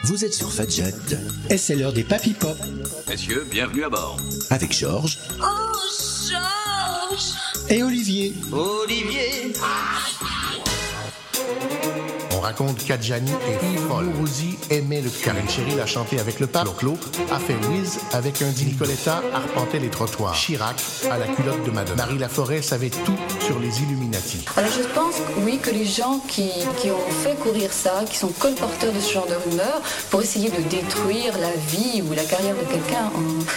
Vous êtes sur Fadjet et c'est l'heure des Papy Pop. Messieurs, bienvenue à bord. Avec Georges. Oh, Georges! Et Olivier. Olivier! On raconte qu'Adjani est folle. Mourouzi aimait le Karen Cheryl l'a chanté avec le pape. Clo a fait Wiz avec un dit Nicoletta arpentait les trottoirs. Chirac à la culotte de Madonna. Marie Laforêt savait tout sur les Illuminati. Alors je pense, oui, que les gens qui ont fait courir ça, qui sont colporteurs de ce genre de rumeurs, pour essayer de détruire la vie ou la carrière de quelqu'un,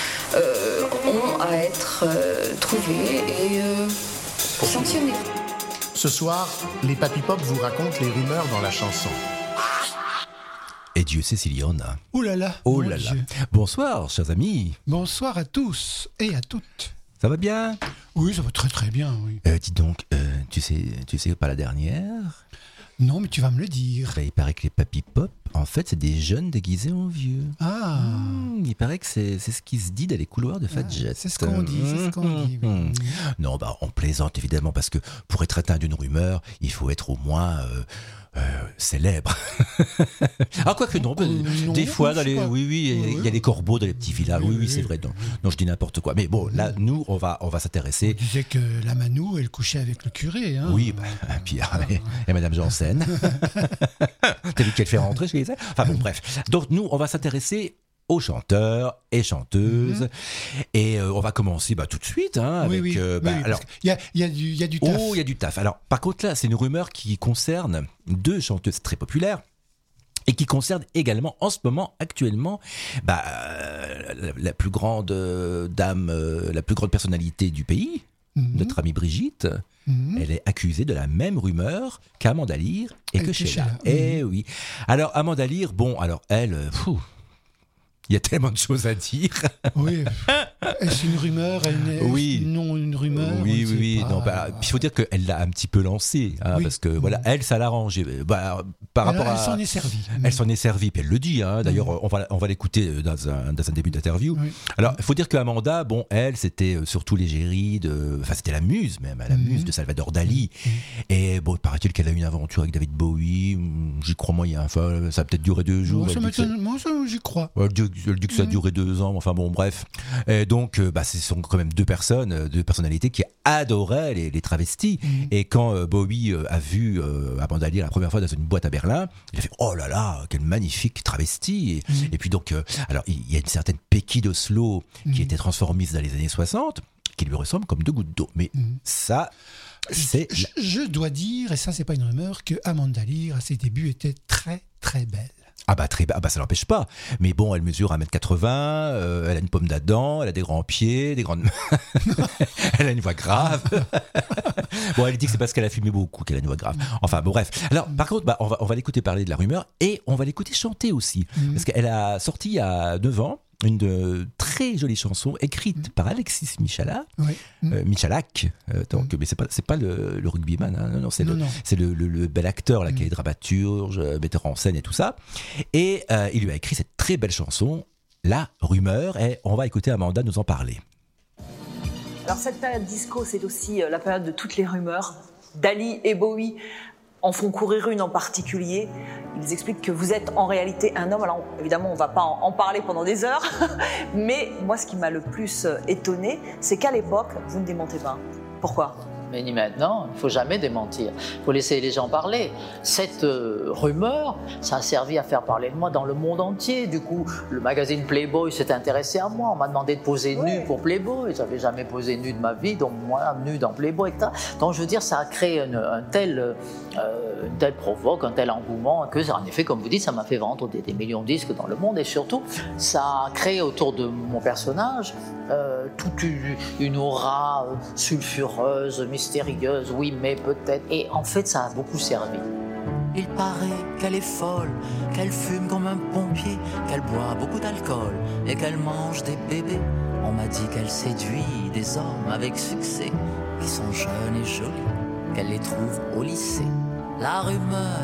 ont à être trouvés et sanctionnés. Ce soir, les Papy Pop vous racontent les rumeurs dans la chanson. Et Dieu sait s'il y en a. Oh là là. Oh là là. Bonsoir, chers amis. Bonsoir à tous et à toutes. Ça va bien ? Oui, ça va très très bien, oui. Dis donc, tu sais pas la dernière ? Non, mais tu vas me le dire. Il paraît que les Papy Pop, en fait, c'est des jeunes déguisés en vieux. Ah. Il paraît que c'est ce qui se dit dans les couloirs de Fadjet. C'est ce qu'on dit, c'est ce qu'on dit. Oui. Non, on plaisante évidemment parce que pour être atteint d'une rumeur, il faut être au moins célèbre. Ah, quoique non, non, des fois, dans les, pas. il y a les corbeaux dans les petits villages. Oui, c'est vrai. Non, je dis n'importe quoi. Mais bon, là, nous, on va s'intéresser. On disait que la Manou, elle couchait avec le curé. Hein. Oui, puis et Madame Janssen. T'as vu qu'elle fait rentrer chez elle. Enfin bon, bref. Donc nous, on va s'intéresser aux chanteurs et chanteuses. Et on va commencer tout de suite avec... Oui, alors, il y a du taf. Oh, il y a du taf. Alors, par contre, là, c'est une rumeur qui concerne deux chanteuses très populaires et qui concerne également, en ce moment, actuellement, la plus grande dame, la plus grande personnalité du pays, notre amie Brigitte. Elle est accusée de la même rumeur qu'Amanda Lear et que Sheila. Eh oui. Alors, Amanda Lear, elle... il y a tellement de choses à dire. Oui. Est-ce une rumeur? Non, une rumeur. Oui. Non, il faut dire qu'elle l'a un petit peu lancée, parce que voilà, elle, ça l'arrange. Par rapport à. Elle s'en est servie. Elle s'en est servie, puis elle le dit. D'ailleurs, on va l'écouter dans un début d'interview. Oui. Alors, il faut dire qu'Amanda, elle, c'était surtout l'égérie c'était la muse même, la muse de Salvador Dali. Et paraît-il qu'elle a eu une aventure avec David Bowie. J'y crois moyen. Enfin, ça a peut-être duré 2 jours. Moi, j'y crois. Elle dit que ça a duré 2 ans, enfin bon, bref. Et donc, ce sont quand même deux personnalités qui adoraient les travestis. Et quand Bowie a vu Amanda Lear la première fois dans une boîte à Berlin, il a fait « Oh là là, quelle magnifique travestie !» Et puis donc, alors il y a une certaine Pecky d'Oslo qui était transformiste dans les années 60, qui lui ressemble comme 2 gouttes d'eau. Mais ça... Je dois dire, et ça c'est pas une rumeur, que Amanda Lear à ses débuts était très très belle. Ça n'empêche pas. Mais bon, elle mesure 1m80, elle a une pomme d'Adam, elle a des grands pieds, des grandes mains. Elle a une voix grave. Bon, elle dit que c'est parce qu'elle a fumé beaucoup qu'elle a une voix grave. Enfin, bon, bref. Alors, par contre, on va l'écouter parler de la rumeur et on va l'écouter chanter aussi. Parce qu'elle a sorti il y a 9 ans une très jolie chanson écrite par Alexis Michalak. Donc, mais c'est pas le rugbyman, non, c'est le bel acteur là, qui est dramaturge, metteur en scène et tout ça. Et il lui a écrit cette très belle chanson, La Rumeur, et on va écouter Amanda nous en parler. Alors cette période disco, c'est aussi la période de toutes les rumeurs. Dali et Bowie en font courir une en particulier. Ils expliquent que vous êtes en réalité un homme. Alors évidemment, on ne va pas en parler pendant des heures, mais moi, ce qui m'a le plus étonné, c'est qu'à l'époque, vous ne démentez pas. Pourquoi ? Mais ni maintenant, il ne faut jamais démentir. Il faut laisser les gens parler. Cette rumeur, ça a servi à faire parler de moi dans le monde entier. Du coup, le magazine Playboy s'est intéressé à moi. On m'a demandé de poser nu pour Playboy. Je n'avais jamais posé nu de ma vie, donc moi, nu dans Playboy, etc. Donc je veux dire, ça a créé un tel provoque, un tel engouement, que, en effet, comme vous dites, ça m'a fait vendre des millions de disques dans le monde. Et surtout, ça a créé autour de mon personnage toute une aura sulfureuse, mystérieuse, oui, mais peut-être. Et en fait, ça a beaucoup servi. Il paraît qu'elle est folle, qu'elle fume comme un pompier, qu'elle boit beaucoup d'alcool et qu'elle mange des bébés. On m'a dit qu'elle séduit des hommes avec succès, qui sont jeunes et jolis, qu'elle les trouve au lycée. La rumeur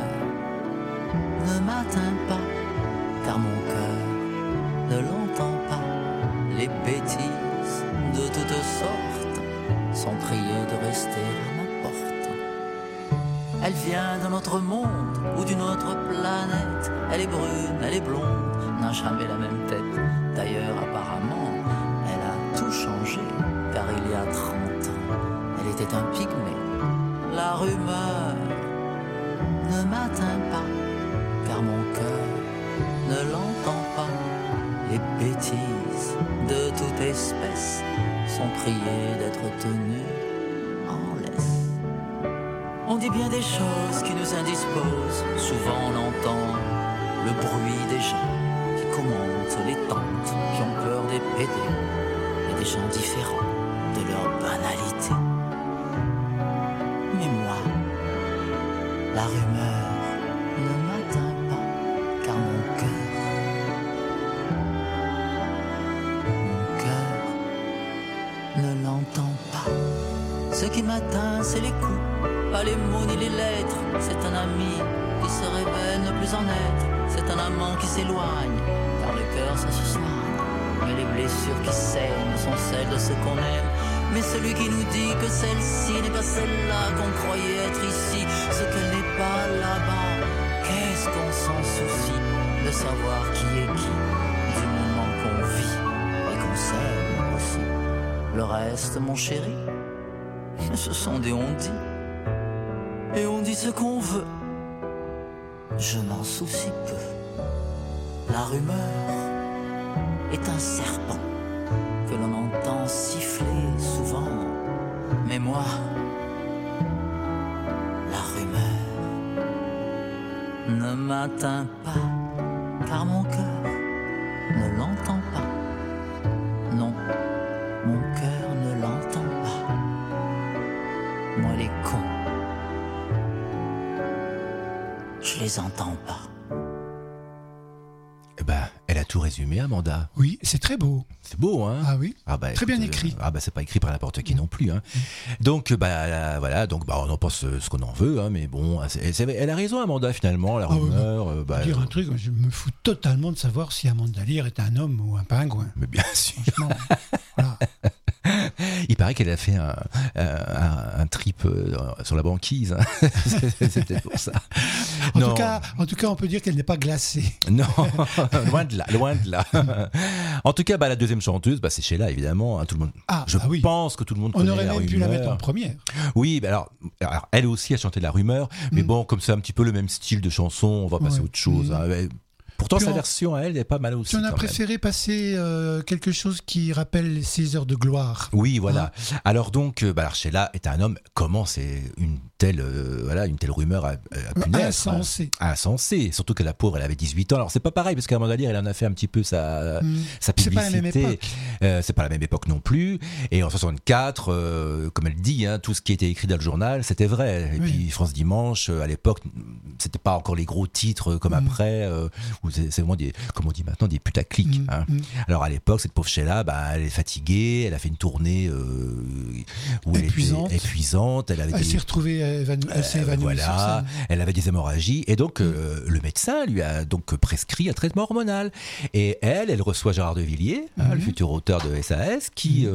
ne m'atteint pas, car mon cœur ne l'entend pas. Les bêtises de toutes sortes sont priées de rester à ma porte. Elle vient d'un autre monde ou d'une autre planète. Elle est brune, elle est blonde, n'a jamais la même tête. D'ailleurs, apparemment, elle a tout changé, car il y a 30 ans, elle était un pygmée. La rumeur ne m'atteint pas, car mon cœur ne l'entend pas. Les bêtises de toute espèce sont priées d'être tenues en laisse. On dit bien des choses qui nous indisposent. Souvent on entend le bruit des gens qui commentent, les tantes qui ont peur des PD et des gens différents de leur banalité. Mais moi, la rumeur ne m'atteint pas, car mon cœur ne l'entend pas. Ce qui m'atteint, c'est les coups, pas les mots ni les lettres. C'est un ami qui se révèle ne plus en être. C'est un amant qui s'éloigne, car le cœur ça se soigne. Mais les blessures qui saignent sont celles de ceux qu'on aime. Mais celui qui nous dit que celle-ci n'est pas celle-là qu'on croyait être ici, ce qu'elle n'est pas là-bas, qu'est-ce qu'on s'en soucie de savoir qui est qui, du moment qu'on vit et qu'on s'aime aussi. Le reste, mon chéri, ce sont des on-dit. Et on dit ce qu'on veut. Je m'en soucie peu. La rumeur est un serpent que l'on entend siffler souvent. Mais moi, la rumeur ne m'atteint pas, car mon cœur ne l'entend pas. Non, mon cœur ne l'entend pas. Moi les cons, je les entends pas. Eh ben, elle a tout résumé, Amanda. Oui, c'est très beau. C'est beau, hein? Ah oui. Ah bah, très bien écrit. Ah bah, c'est pas écrit par n'importe qui non plus, hein. Donc, bah, voilà, donc, bah, on en pense ce qu'on en veut, hein, mais bon, elle a raison, Amanda, finalement, la rumeur. Oui, bah, dire un truc, je me fous totalement de savoir si Amanda Lear est un homme ou un pingouin. Mais bien sûr. Voilà. Il paraît qu'elle a fait un trip sur la banquise. Hein. C'est peut-être pour ça. En tout cas, on peut dire qu'elle n'est pas glacée. Non, loin de là. En tout cas, bah, la deuxième chanteuse, bah, c'est Sheila, évidemment. Hein, tout le monde. Je pense que tout le monde connaît la rumeur. On aurait même pu la mettre en première. Oui, bah alors, elle aussi a chanté de la rumeur, mais bon, comme c'est un petit peu le même style de chanson, on va passer à autre chose. Hein. Pourtant, sa version à elle est pas mal aussi. Tu en as préféré passer quelque chose qui rappelle ses heures de gloire. Oui, voilà. Alors donc, Sheila est un homme. Comment c'est une telle rumeur a pu naître, insensée. Surtout que la pauvre, elle avait 18 ans. Alors c'est pas pareil parce qu'Amanda Lear, elle en a fait un petit peu sa publicité. C'est pas la même époque. C'est pas la même époque non plus. Et en 64, comme elle dit, hein, tout ce qui était écrit dans le journal, c'était vrai. Et puis France Dimanche, à l'époque, c'était pas encore les gros titres comme après. C'est vraiment comme on dit maintenant, des putaclics. Hein. Alors à l'époque, cette pauvre Sheila, elle est fatiguée, elle a fait une tournée où épuisante. Elle était épuisante. Elle s'est retrouvée, elle s'est évanouie sur scène. Elle avait des hémorragies et donc le médecin lui a donc prescrit un traitement hormonal. Et elle reçoit Gérard de Villiers, le futur auteur de SAS, qui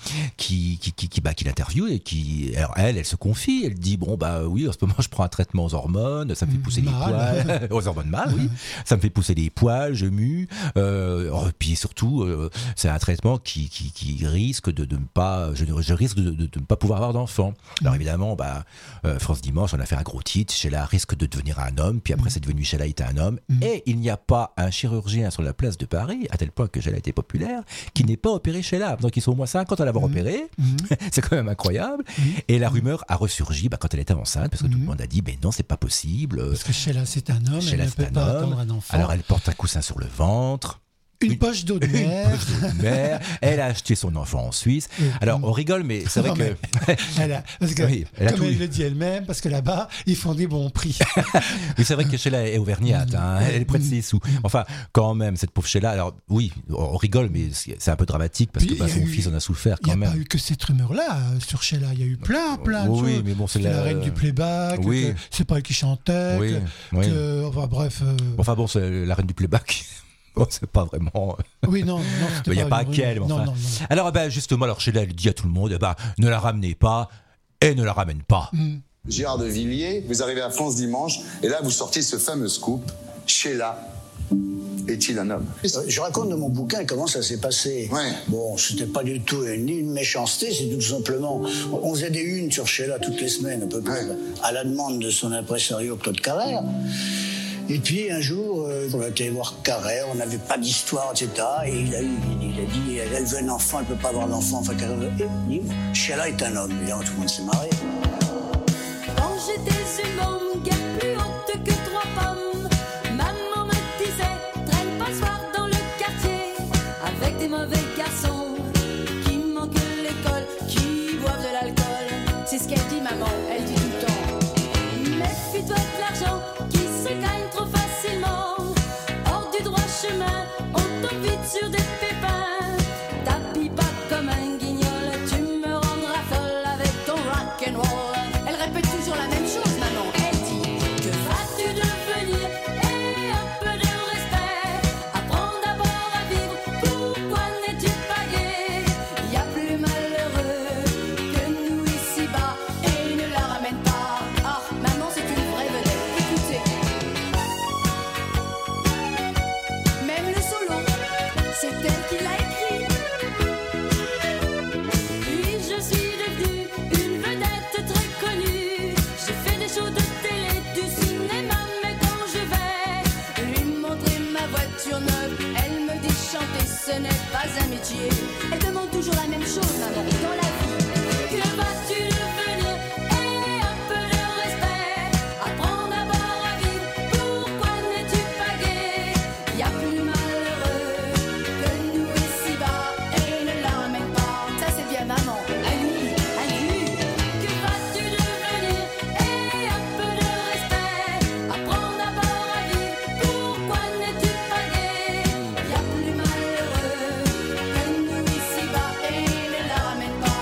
l'interviewe et qui, alors elle se confie, elle dit oui, en ce moment je prends un traitement aux hormones, ça me fait pousser les poils, aux hormones mâles, oui, ça me fait pousser les poils, je mue, puis surtout c'est un traitement qui risque de ne pas, je risque de ne pas pouvoir avoir d'enfant. Alors évidemment, France Dimanche, on a fait un gros titre, Sheila risque de devenir un homme, puis après c'est devenu Sheila est un homme, et il n'y a pas un chirurgien sur la place de Paris, à tel point que Sheila était populaire, qui n'ait pas opéré Sheila. Donc ils sont au moins 50 à l'avoir opéré, c'est quand même incroyable. Et la rumeur a ressurgi quand elle était enceinte, parce que tout le monde a dit non, c'est pas possible. Parce que Sheila c'est un homme, elle ne peut pas attendre un enfant. Alors elle porte un coussin sur le ventre. Une poche d'eau de mer. Elle a acheté son enfant en Suisse. Alors, on rigole, mais c'est vrai que... parce que comme elle le dit elle-même, parce que là-bas, ils font des bons prix. Oui, c'est vrai que Sheila est auvergnate, hein, elle prête ses sous. Enfin, quand même, cette pauvre Sheila, alors oui, on rigole, mais c'est un peu dramatique, parce que son fils en a souffert quand même. Il n'y a pas eu que cette rumeur-là sur Sheila, il y a eu plein de choses. Oui, mais bon, c'est la reine du playback, que c'est pas elle qui chantait, bref... Enfin bon, c'est la reine du playback... Bon, c'est pas vraiment. Oui, non, il n'y a pas qu'elle. Non. Alors, justement, Sheila, elle dit à tout le monde, ne la ramenez pas et ne la ramène pas. Gérard de Villiers, vous arrivez à France Dimanche et là, vous sortez ce fameux scoop. Sheila est-il un homme? Je raconte dans mon bouquin comment ça s'est passé. Ouais. Bon, c'était pas du tout ni une méchanceté, c'est tout simplement... On faisait des unes sur Sheila toutes les semaines, à peu près, à la demande de son impresario Claude Carrère. Et puis un jour, on a été voir Carrère, on n'avait pas d'histoire, etc. Et il a dit, elle veut un enfant, elle peut pas avoir d'enfant. Enfin, Carrère, il dit, Sheila est un homme. Évidemment, tout le monde s'est marré. Quand j'étais une bombe, guère plus haute que 3 pommes, maman me disait, traîne pas le soir dans le quartier, avec des mauvais garçons, qui manquent l'école, qui boivent de l'alcool. C'est ce qu'elle dit, maman, elle dit tout le temps. Méfie-toi de l'argent, qui se gagne trop facilement, hors du droit chemin, on tombe vite sur des pépins. T'habilles pas comme un guignol, tu me rendras folle avec ton rock'n'roll. Elle répète toujours la même chose, maman. Elle dit, que vas-tu devenir? Et un peu de respect. Apprends d'abord à vivre. Pourquoi n'es-tu pas gai? Y a plus malheureux que nous ici-bas. Et ne la ramène pas. Ah, maman, c'est une vraie vedette. Écoutez. Même le solo, c'est elle qui l'a écrit. Puis je suis devenue une vedette très connue. J'ai fait des shows de télé, du cinéma, mais quand je vais lui montrer ma voiture neuve, elle me dit chanter, ce n'est pas un métier. Elle demande toujours la même chose, maman, dans la vie. Que vas-tu devenir? Et un peu de respect. Apprends d'abord à vivre. Pourquoi n'es-tu pas gai? Y a plus malheureux que nous ici-bas. Et ne la ramène pas. Ça c'est bien, maman. À lui, à lui. Que vas-tu devenir? Et un peu de respect. Apprends d'abord à vivre. Pourquoi n'es-tu pas gai? Y a plus malheureux que nous ici-bas. Et ne la ramène pas.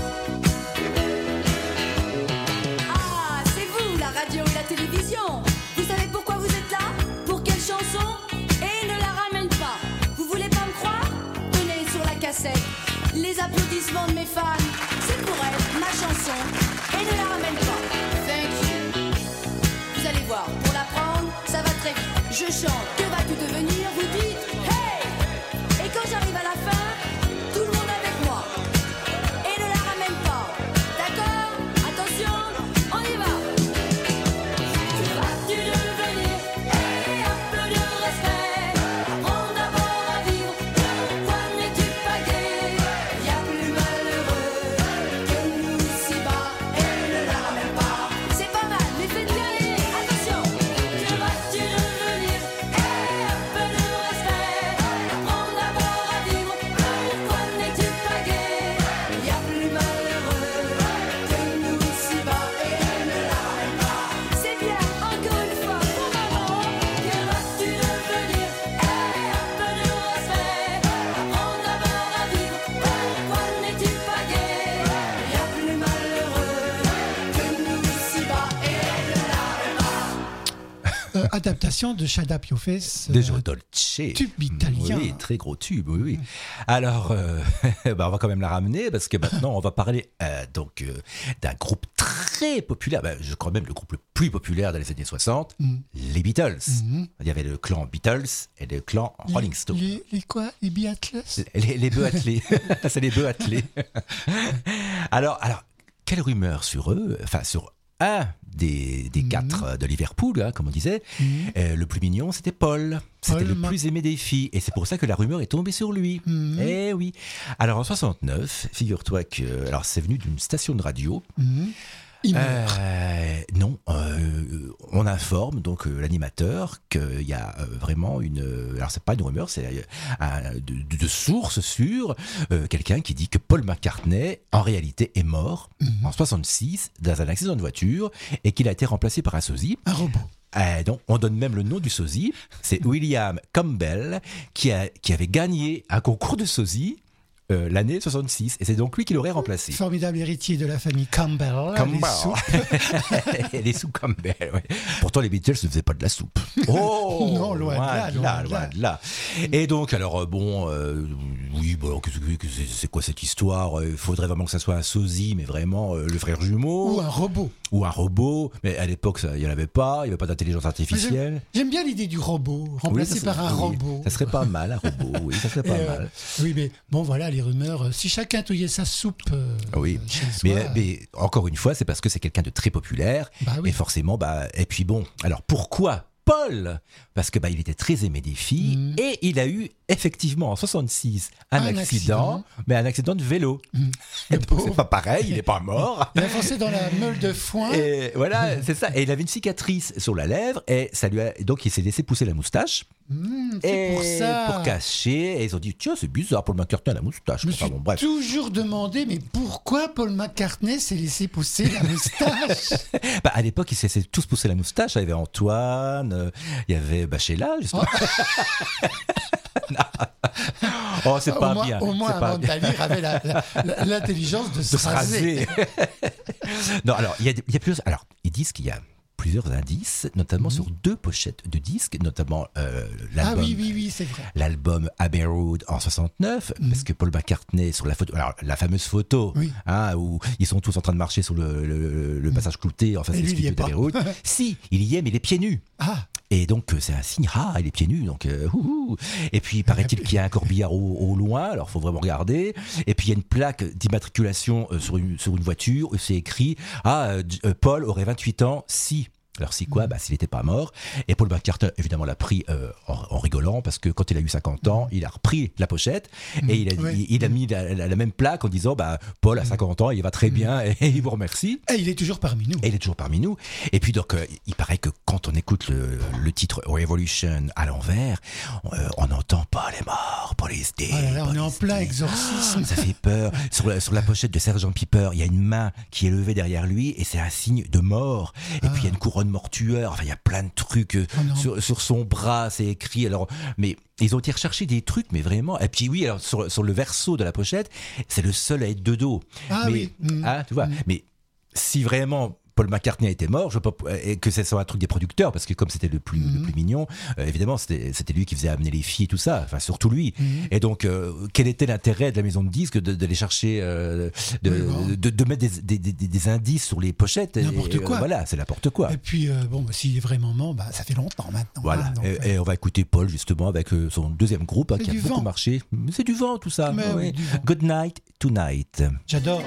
Ah, c'est vous, la radio et la télévision. Vous savez pourquoi vous êtes là? Pour quelle chanson? Et ne la ramène pas. Vous voulez pas me croire? Tenez sur la cassette les applaudissements de mes fans. C'est pour elle, ma chanson. Et ne la ramène pas. Thank you. Vous allez voir, pour la prendre, ça va très vite. Je chante, que vas-tu devenir? Vous dites, hey! Et quand j'arrive à la fin, tout le monde avec moi. Et ne la ramène pas. D'accord? Attention, on y va. Que vas-tu devenir? Et un peu de respect. Apprends d'abord à vivre. Pourquoi n'es-tu pas gai? Y a plus malheureux que nous ici-bas. Et ne la ramène pas. C'est pas mal, mais faites bien les. Attention. Que vas-tu devenir? Et un peu de respect. Apprends d'abord à vivre. Pourquoi n'es-tu pas gai? Y a plus malheureux que nous ici-bas. Et ne la ramène pas. C'est bien, encore une fois pour maman. Que vas-tu devenir? Et un peu de respect. Apprends d'abord à vivre. Pourquoi n'es-tu pas gai? Y a plus malheureux que nous ici-bas. Et ne la ramène pas. Adaptation de Shada Piofes. De Joe Dolce. Tube italien. Oui, très gros tube, oui, oui. Alors, on va quand même la ramener parce que maintenant, on va parler d'un groupe très populaire, je crois même le groupe le plus populaire dans les années 60, les Beatles. Il y avait le clan Beatles et le clan Rolling Stones. Les quoi? Les Beatles? Les bœufs attelés. C'est les bœufs attelés. Alors, quelle rumeur sur eux, enfin sur un des 4 de Liverpool, hein, comme on disait. Le plus mignon, c'était Paul. C'était le plus aimé des filles. Et c'est pour ça que la rumeur est tombée sur lui. Eh oui. Alors en 69, figure-toi que... Alors c'est venu d'une station de radio. Non, on informe donc l'animateur qu'il y a vraiment une... Alors c'est pas une rumeur, c'est de sources sûres, quelqu'un qui dit que Paul McCartney en réalité est mort en 66 dans un accident de voiture et qu'il a été remplacé par un sosie. Un robot. Donc, on donne même le nom du sosie. C'est William Campbell qui avait gagné un concours de sosie l'année 66, et c'est donc lui qui l'aurait remplacé. Formidable héritier de la famille Campbell. Les soupes Campbell, ouais. Pourtant, les Beatles ne faisaient pas de la soupe. Oh non, loin de là. Et donc, alors, oui, bon, c'est quoi cette histoire? Il faudrait vraiment que ça soit un sosie, mais vraiment le frère jumeau. Ou un robot. Mais à l'époque, il n'y en avait pas. Il n'y avait pas d'intelligence artificielle. J'aime bien l'idée du robot, remplacé par un robot. Ça serait pas mal, un robot. Oui, ça serait pas mal. Oui, mais bon, voilà, les rumeurs. Si chacun touillait sa soupe. Oui, mais encore une fois, c'est parce que c'est quelqu'un de très populaire. Et forcément, et puis bon, alors pourquoi Paul? Parce que il était très aimé des filles et il a eu effectivement en 66 un accident, mais un accident de vélo. Donc c'est pas pareil, il n'est pas mort. Il a foncé dans la meule de foin. Et voilà, c'est ça. Et il avait une cicatrice sur la lèvre et ça lui a donc il s'est laissé pousser la moustache. C'est pour ça. Pour cacher. Et ils ont dit tiens, c'est bizarre, Paul McCartney a la moustache. Je me suis toujours demandé, mais pourquoi Paul McCartney s'est laissé pousser la moustache? À l'époque, ils s'est laissé tous pousser la moustache. Il y avait Antoine, il y avait Sheila, justement. Oh, c'est pas bien. Au moins, Amanda Lear avait l'intelligence de se raser. Non, alors, il y a plusieurs. Alors, ils disent qu'il y a plusieurs indices, notamment sur 2 pochettes de disques, notamment l'album. Oui, c'est vrai. L'album Abbey Road en 69, parce que Paul McCartney sur la photo, alors la fameuse photo, où ils sont tous en train de marcher sur le passage clouté en face des studios d'Abbey Road. Si, il y est, mais il est pieds nus. Et donc c'est un signe, il est pieds nus, donc Et puis paraît-il qu'il y a un corbillard au loin, alors il faut vraiment regarder. Et puis il y a une plaque d'immatriculation sur une voiture où c'est écrit Paul aurait 28 ans si. Alors si quoi? S'il n'était pas mort. Et Paul McCartney évidemment l'a pris en rigolant, parce que quand il a eu 50 ans, il a repris la pochette et il a mis la même plaque en disant Paul a 50 ans, il va très bien et il vous remercie. Et il est toujours parmi nous. Et puis donc il paraît que quand on écoute le titre Revolution à l'envers, on entend Paul est mort, Paul is dead. On est en plein exorcisme. Ça fait peur. Sur la pochette de Sgt Pepper, il y a une main qui est levée derrière lui et c'est un signe de mort. Et puis il y a une couronne mortuaire, il y a plein de trucs sur son bras, c'est écrit. Alors, mais ils ont été rechercher des trucs, mais vraiment. Et puis oui, alors sur le verso de la pochette, c'est le seul à être de dos. Tu vois. Mais si vraiment Paul McCartney était mort, je veux pas que ce soit un truc des producteurs, parce que comme c'était le plus mignon, évidemment c'était lui qui faisait amener les filles et tout ça, enfin surtout lui. Et donc quel était l'intérêt de la maison de disques d'aller chercher de mettre des indices sur les pochettes? N'importe quoi. Voilà, c'est n'importe quoi. Et puis s'il est vraiment mort, ça fait longtemps maintenant. Voilà. Et on va écouter Paul justement avec son deuxième groupe qui a beaucoup marché. C'est du vent tout ça. Oui, du vent. Good Night Tonight. J'adore.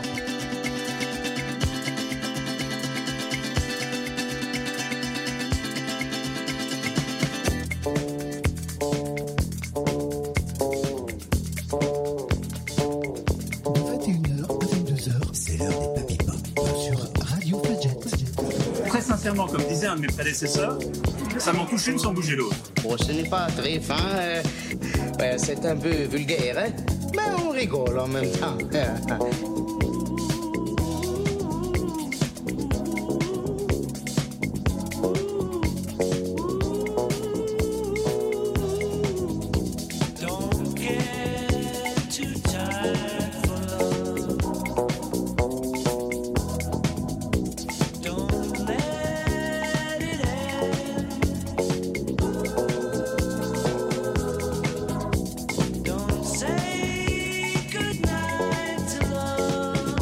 Sincèrement, comme disait un de mes prédécesseurs, ça m'en touche une sans bouger l'autre. Bon, ce n'est pas très fin, c'est un peu vulgaire, hein? Mais on rigole en même temps. Say goodnight to love.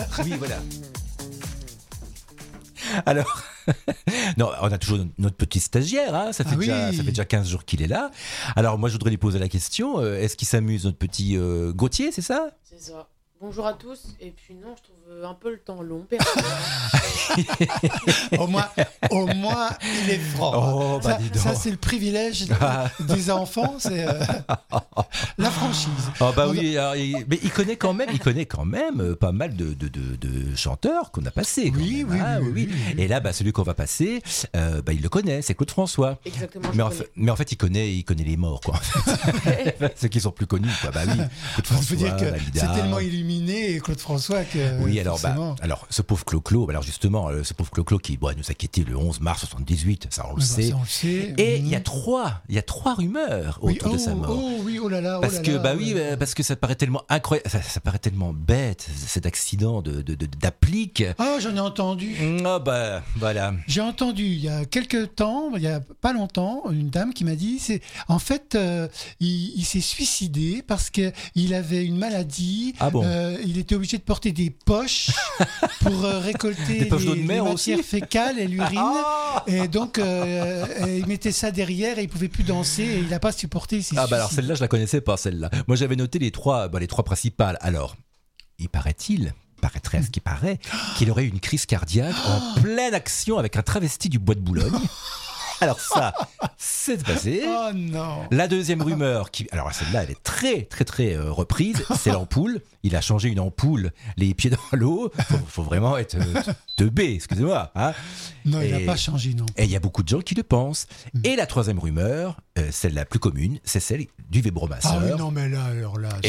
Oui, voilà. Alors, non, on a toujours notre petit stagiaire, hein, ça fait déjà 15 jours qu'il est là. Alors moi je voudrais lui poser la question, est-ce qu'il s'amuse notre petit Gauthier, c'est ça ? C'est ça. Bonjour à tous, et puis non, je trouve un peu le temps long, au moins, il est franc. Oh, bah, ça c'est le privilège des enfants, c'est la franchise. Oh, bah oui, alors, mais il connaît quand même pas mal de chanteurs qu'on a passés. Oui. Et là, bah, celui qu'on va passer, bah, il le connaît, c'est Claude François. Exactement. Mais en fait, il connaît les morts, quoi. Ceux qui sont plus connus, quoi. Bah oui, Claude François. On peut dire que Dalida. c'est tellement illuminé, Claude François, que. Oui, alors ce pauvre Clo-Clo, alors justement, ce pauvre Clo-Clo qui nous a quittés le 11 mars 78, ça on le sait. Et il y a trois rumeurs autour de sa mort. Oh là là. Parce que ça paraît tellement incroyable, ça paraît tellement bête, cet accident d'applique. Ah, j'en ai entendu. Ah bah voilà. J'ai entendu il y a quelques temps, il y a pas longtemps, une dame qui m'a dit, en fait, il s'est suicidé parce que il avait une maladie. Ah bon. Il était obligé de porter des poches pour récolter les matières fécales et l'urine. Et donc, il mettait ça derrière et il pouvait plus danser et il n'a pas supporté. Alors celle-là, je la connaissais pas, celle-là. Moi, j'avais noté les trois principales. Alors, il paraîtrait à ce qui paraît, qu'il aurait eu une crise cardiaque en pleine action avec un travesti du Bois de Boulogne. Alors ça, c'est passé. Oh non. La deuxième rumeur, alors celle-là, elle est très, très, très reprise, c'est l'ampoule. Il a changé une ampoule, les pieds dans l'eau. Faut vraiment être teubé, excusez-moi. Hein. Non, il n'a pas changé, non. Et il y a beaucoup de gens qui le pensent. Et la troisième rumeur, celle la plus commune, c'est celle du vibromasseur. Ah oui, non, mais là, alors là.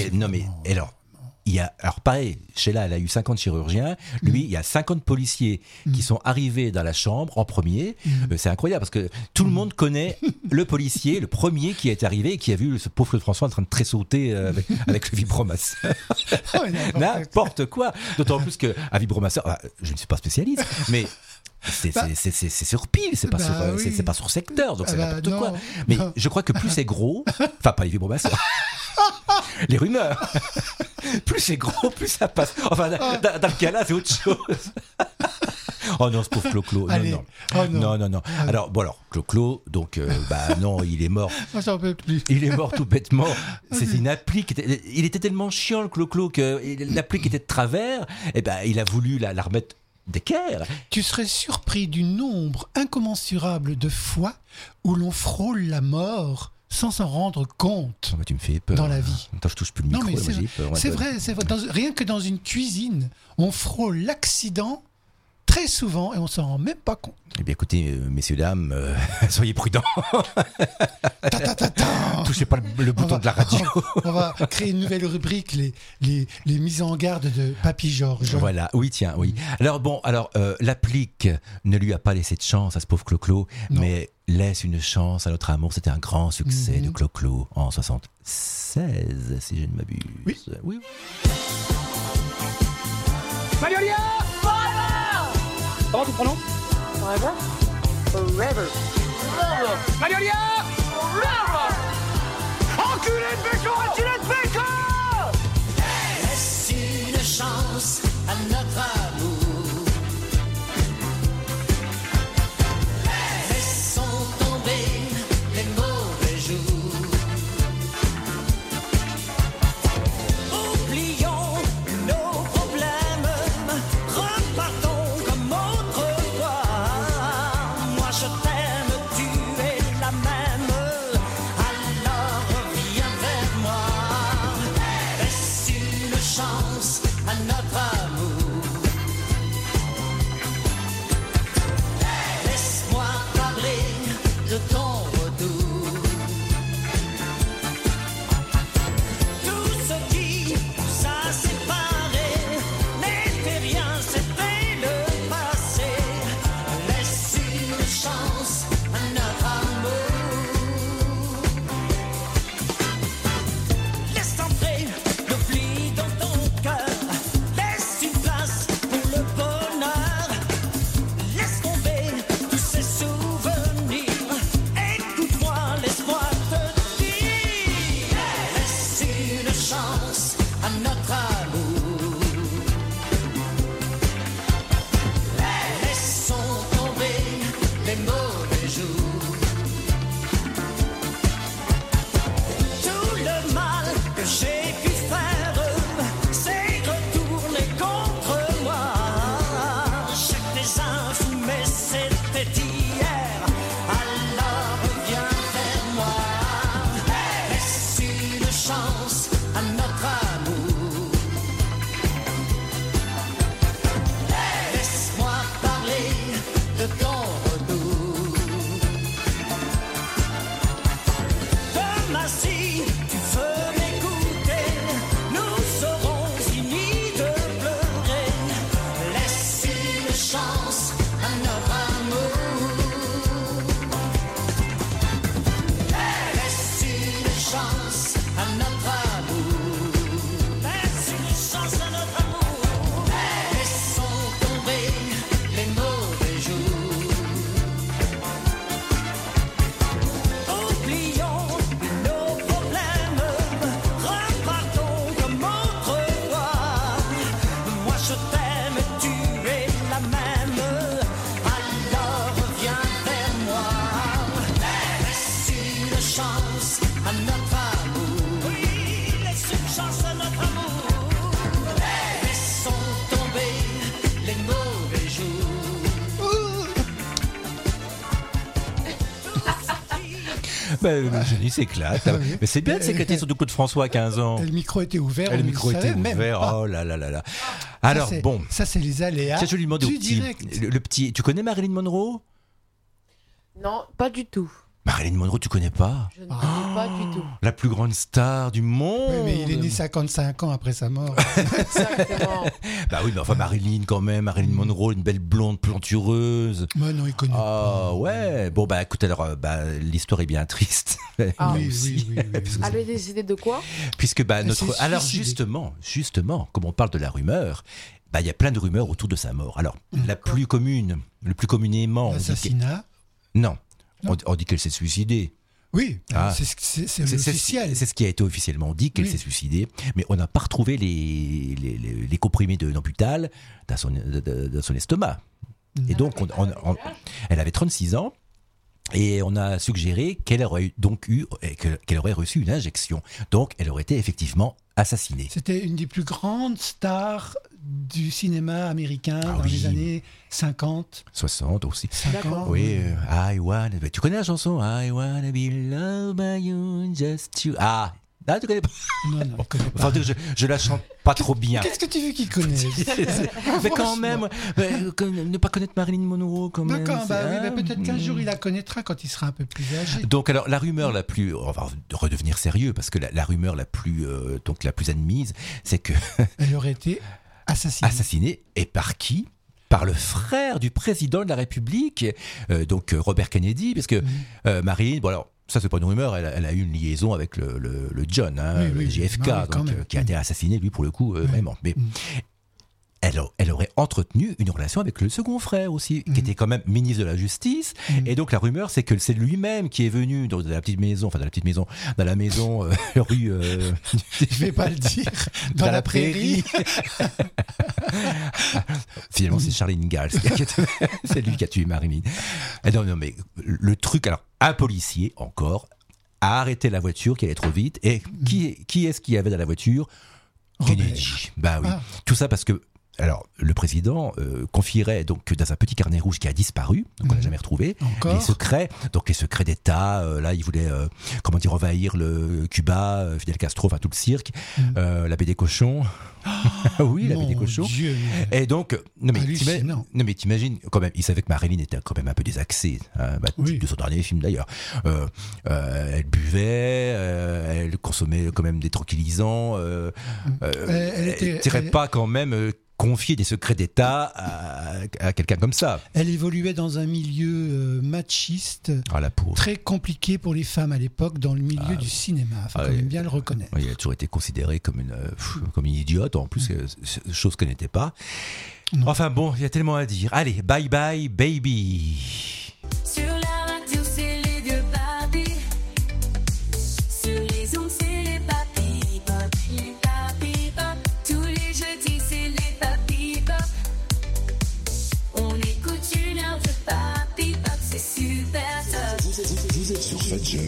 Alors pareil, Sheila, elle a eu 50 chirurgiens. Lui, il y a 50 policiers qui sont arrivés dans la chambre en premier. C'est incroyable parce que tout le monde connaît le policier, le premier qui est arrivé et qui a vu ce pauvre Claude François en train de tressauter avec le vibromasseur. N'importe quoi. D'autant plus qu'un vibromasseur, je ne suis pas spécialiste, mais c'est sur pile, c'est pas sur secteur, donc c'est n'importe quoi. Mais je crois que plus c'est gros, enfin pas les vibromasseurs, les rumeurs, plus c'est gros, plus ça passe. Enfin, dans le cas là, c'est autre chose. Oh non, ce pauvre Clo-Clo. Non. Alors, Clo-Clo, donc, non, il est mort. J'en peux plus. Il est mort tout bêtement. C'était une appli il était tellement chiant, le Clo-Clo, que l'appli qui était de travers, il a voulu la remettre d'équerre. Tu serais surpris du nombre incommensurable de fois où l'on frôle la mort sans s'en rendre compte. Tu me fais peur. Dans la vie. Attends, je touche plus le micro. Non, mais c'est vrai. Rien que dans une cuisine, on frôle l'accident très souvent et on s'en rend même pas compte. Eh bien écoutez, messieurs, dames, soyez prudents. Touchez pas le bouton de la radio. On va créer une nouvelle rubrique, les mises en garde de Papy Georges. Voilà, oui. Alors l'applique ne lui a pas laissé de chance à ce pauvre Clo-Clo, mais laisse une chance à notre amour. C'était un grand succès de Clo-Clo en 76, si je ne m'abuse. Oui. Magnolia! Comment tu prononces? Forever? Forever. Magnolia! Forever! Enculé de béco! Enculé de béco! Laisse une chance à notre amour. Laissons tomber les mauvais jours. Oublions nos problèmes. Repartons comme autrefois. Moi je t'aime, tu es la même. Alors reviens vers moi. Laisse une chance à notre amour. Laisse-moi parler de ton retour. Tout ce qui nous a séparés n'était rien, c'était le passé. Laisse une chance à notre amour. Laisse entrer l'oubli dans ton cœur. Laisse Jenny s'éclate. Mais c'est bien de s'éclater sur du Claude François à 15 ans. Le micro était ouvert. Le micro était ouvert. Oh là là là là. Alors ça, bon. Ça, c'est les aléas. Je lui demande du direct. Le petit. Tu connais Marilyn Monroe? Non, pas du tout. Marilyn Monroe, tu connais pas? Je ne connais pas du tout. La plus grande star du monde. Oui, mais il est né 55 ans après sa mort. Exactement. Bah oui, mais enfin Marilyn quand même, Marilyn Monroe, une belle blonde plantureuse. Mais non, il connaît pas. Ouais. Bon bah écoute, alors l'histoire est bien triste. Ah oui. Elle est décidée de quoi? Puisque alors justement, comme on parle de la rumeur, bah il y a plein de rumeurs autour de sa mort. Alors le plus communément, l'assassinat. Non. On dit qu'elle s'est suicidée. Oui, c'est officiel. C'est ce qui a été officiellement dit, qu'elle s'est suicidée. Mais on n'a pas retrouvé les comprimés de Nambutal dans son estomac. Et donc, elle avait 36 ans. Et on a suggéré qu'elle aurait reçu une injection. Donc, elle aurait été effectivement assassinée. C'était une des plus grandes stars du cinéma américain dans les années 50. 60 aussi. 50. Oui, tu connais la chanson I wanna be loved by you, just you. Ah, tu connais pas? Non, je connais pas. Enfin, je la chante pas trop bien. Qu'est-ce que tu veux qu'il connaisse? Mais quand même, ne pas connaître Marilyn Monroe quand même. D'accord, peut-être qu'un jour il la connaîtra quand il sera un peu plus âgé. Donc alors la rumeur la plus, on va redevenir sérieux parce que la rumeur la plus admise, c'est que elle aurait été assassinée. Et par qui? Par le frère du président de la République, donc Robert Kennedy, parce que Marilyn, bon alors. Ça, c'est pas une rumeur, elle a eu une liaison avec le John, le JFK, qui a été assassiné, lui, pour le coup, vraiment. Mais elle aurait entretenu une relation avec le second frère aussi, qui était quand même ministre de la Justice. Et donc, la rumeur, c'est que c'est lui-même qui est venu dans la maison rue... Je vais pas le dire. Dans la prairie. Finalement, c'est Charlie Ingalls. C'est lui qui a tué Marilyn. Non, mais le truc... Alors, un policier, encore, a arrêté la voiture qui allait trop vite. Et qui est-ce qu'il y avait dans la voiture? Kennedy. Bah oui. Tout ça parce que alors, le président confierait donc dans un petit carnet rouge qui a disparu, donc on l'a jamais retrouvé, les secrets d'État. Là, il voulait envahir le Cuba, Fidel Castro, enfin tout le cirque, la baie des cochons. Oui, la baie des cochons. Dieu. Et donc, non mais t'imagines quand même, il savait que Marilyn était quand même un peu désaxée, de son dernier film d'ailleurs. Elle buvait, elle consommait quand même des tranquillisants. Elle tirait pas quand même confier des secrets d'État à quelqu'un comme ça. Elle évoluait dans un milieu machiste, très compliqué pour les femmes à l'époque, dans le milieu du cinéma. Il faut quand même bien le reconnaître. Oui, elle a toujours été considérée comme une idiote, en plus, chose qu'elle n'était pas. Non. Enfin bon, il y a tellement à dire. Allez, bye bye baby. Sur la radio, c'est les vieux papis. Sur les ondes, c'est les papis pop. Les papis pop. Tous les jeudis, c'est les papis pop. On écoute une heure de papis pop, c'est super top. Vous êtes sur Fadjet.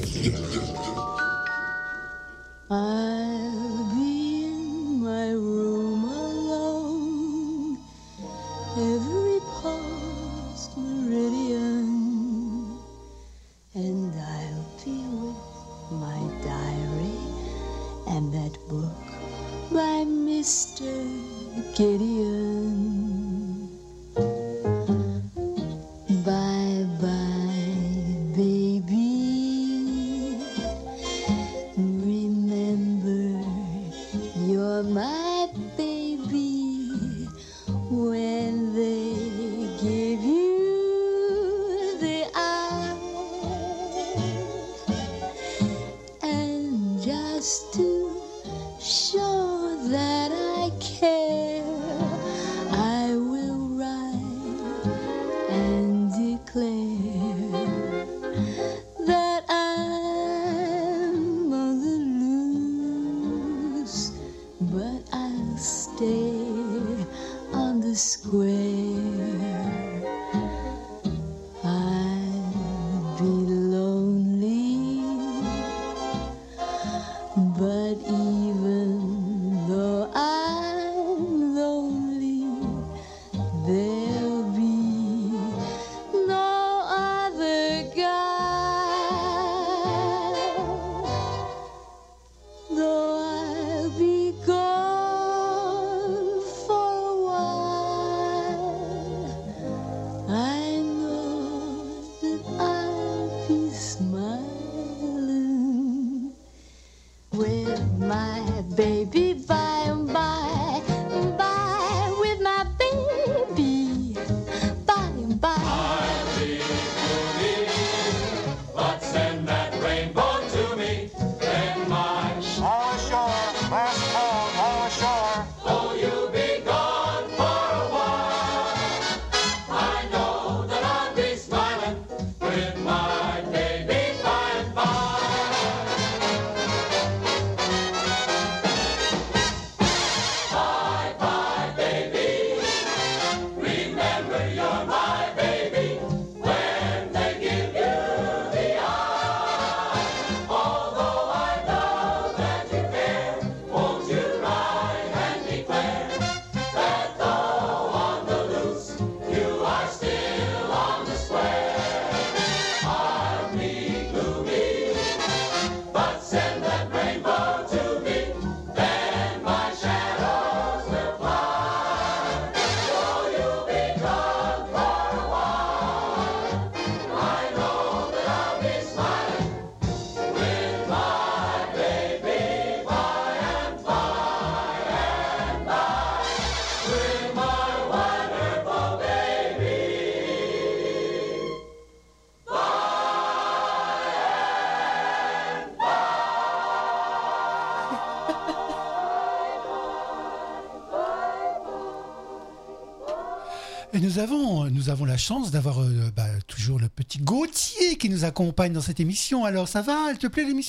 I'll be in my room alone. Every pulse meridian, and I'll be with my diary and that book by Mr. Gideon. Bye bye, baby. Remember, you're my baby. When they give you the eye, and just to show that I care, I will write and declare that I'm on the loose, but I'll stay on the square. I'll be lonely, but even though I'm lonely, there'll be no other guy Et nous avons la chance d'avoir toujours le petit Gauthier qui nous accompagne dans cette émission. Alors ça va, elle te plaît l'émission ?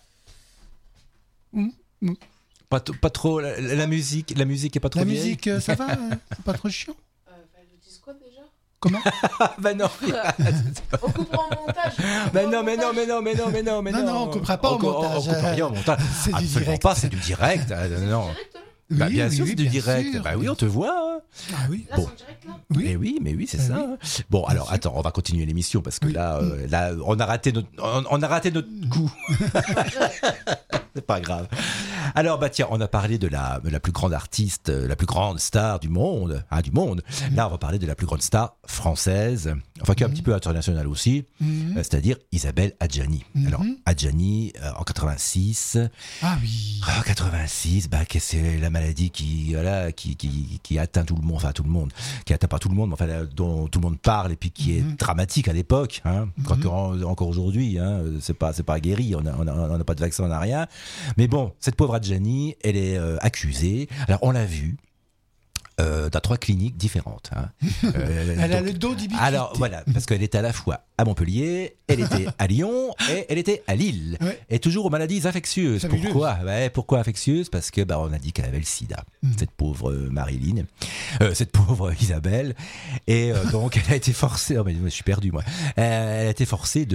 Pas trop, la musique est pas trop vieille. La musique, ça va, c'est pas trop chiant. Le disco déjà ? Comment ? Ben non. On coupera en montage. Mais non, on coupera pas au montage. On coupera rien au montage. C'est du direct. Pas, c'est du direct. Non. Oui, bien sûr, oui, c'est du bien direct. sûr. Bah oui, on te voit. Hein. Ah oui. Là, c'est en direct, là ? Oui. Mais oui, c'est ça. Oui. Hein. Bon, alors attends, on va continuer l'émission parce que là, on a raté notre coup. C'est pas grave. Alors tiens, on a parlé de la plus grande artiste, la plus grande star du monde, Là, on va parler de la plus grande star française, enfin qui est un petit peu internationale aussi, c'est-à-dire Isabelle Adjani. Alors Adjani en 86. Ah oui. En 86, que c'est la maladie qui atteint tout le monde, enfin tout le monde, qui atteint pas tout le monde, mais enfin dont tout le monde parle et puis qui est dramatique à l'époque, hein, encore aujourd'hui, hein, c'est pas guéri, on n'a pas de vaccin, on n'a rien. Mais bon, cette pauvre Adjani, elle est accusée. Alors on l'a vu. Dans 3 cliniques différentes. Hein. Elle a le dos d'ubiquité. Alors voilà, parce qu'elle était à la fois à Montpellier, elle était à Lyon et elle était à Lille. Ouais. Et toujours aux maladies infectieuses. Fabuleuse. Pourquoi infectieuses ? Parce que on a dit qu'elle avait le sida. Cette pauvre Marilyn, cette pauvre Isabelle. Et donc elle a été forcée, je suis perdu moi. Elle a été forcée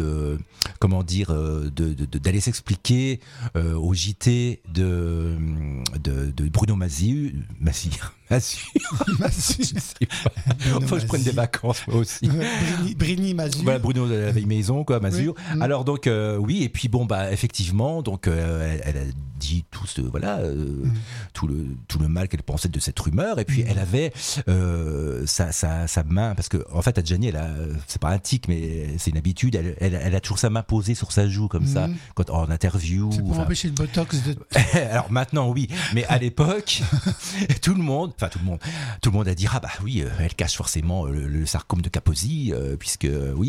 d'aller s'expliquer au JT de Bruno Mazur. Faut que je prenne des vacances moi aussi. Brini Mazur. Voilà, Bruno de la vieille maison, quoi, Mazur. Oui. Alors donc oui, et puis effectivement, donc elle a dit tout le mal qu'elle pensait de cette rumeur, et puis elle avait sa main, parce que en fait Adjani, c'est pas un tic, mais c'est une habitude. Elle a toujours sa main posée sur sa joue comme ça, quand en interview. C'est pour empêcher le botox de. Alors maintenant oui, mais à l'époque, tout le monde a dit elle cache forcément le sarcome de Kaposi, puisque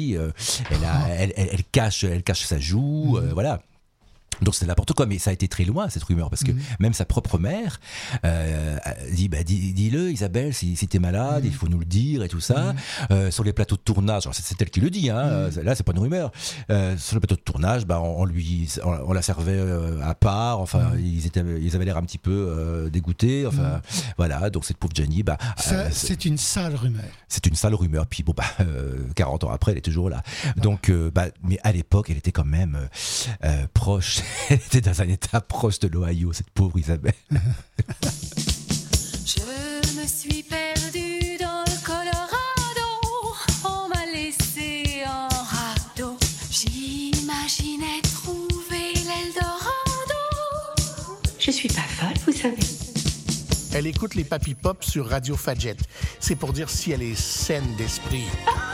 elle cache sa joue, voilà. Donc c'est n'importe quoi, mais ça a été très loin cette rumeur, parce que même sa propre mère dit dis-le Isabelle, si t'es malade, il faut nous le dire et tout ça. Sur les plateaux de tournage, alors c'est elle qui le dit, hein, là c'est pas une rumeur. Sur les plateaux de tournage, on la servait à part, enfin ils avaient l'air un petit peu dégoûtés, enfin voilà. Donc cette pauvre Jenny, c'est une sale rumeur. C'est une sale rumeur. Puis 40 ans après, elle est toujours là. Donc mais à l'époque, elle était quand même proche. Elle était dans un état proche de l'Ohio, cette pauvre Isabelle. Je me suis perdue dans le Colorado. On m'a laissé en radeau. J'imaginais trouver l'Eldorado. Je suis pas folle, vous savez. Elle écoute les Papy Pop sur Radio Fadjet. C'est pour dire si elle est saine d'esprit.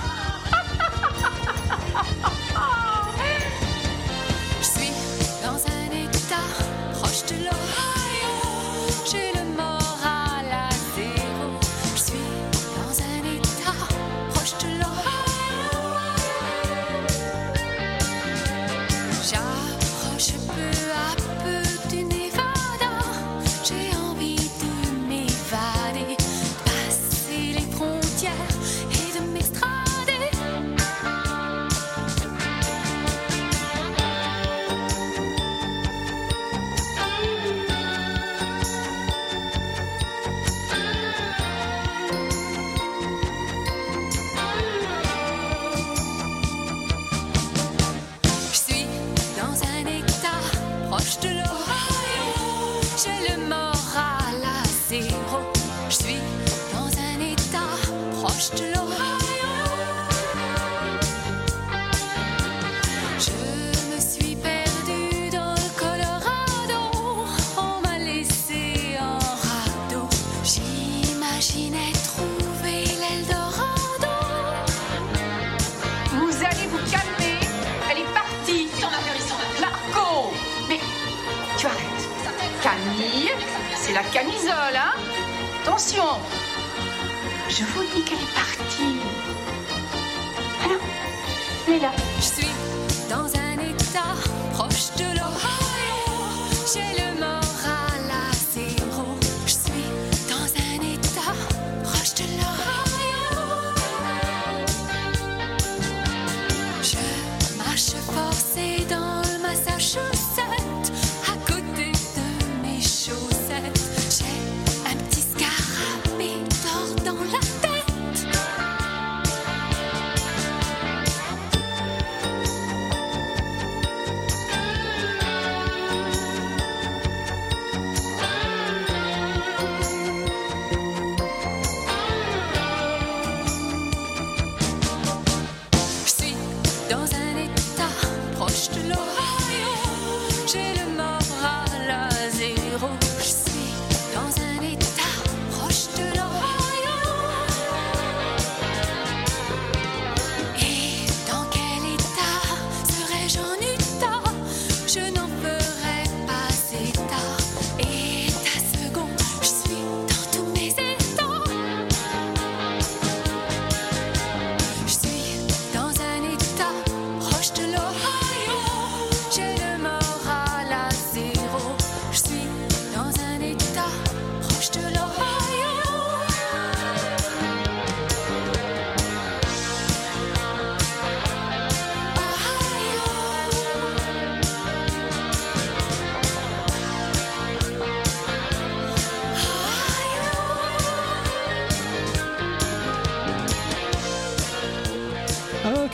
C'est la camisole, hein? Attention! Je vous dis qu'elle est partie. Alors, elle est là. Je suis dans un état proche de l'Ohio. J'ai le moral à zéro. Je suis dans un état proche de l'Ohio.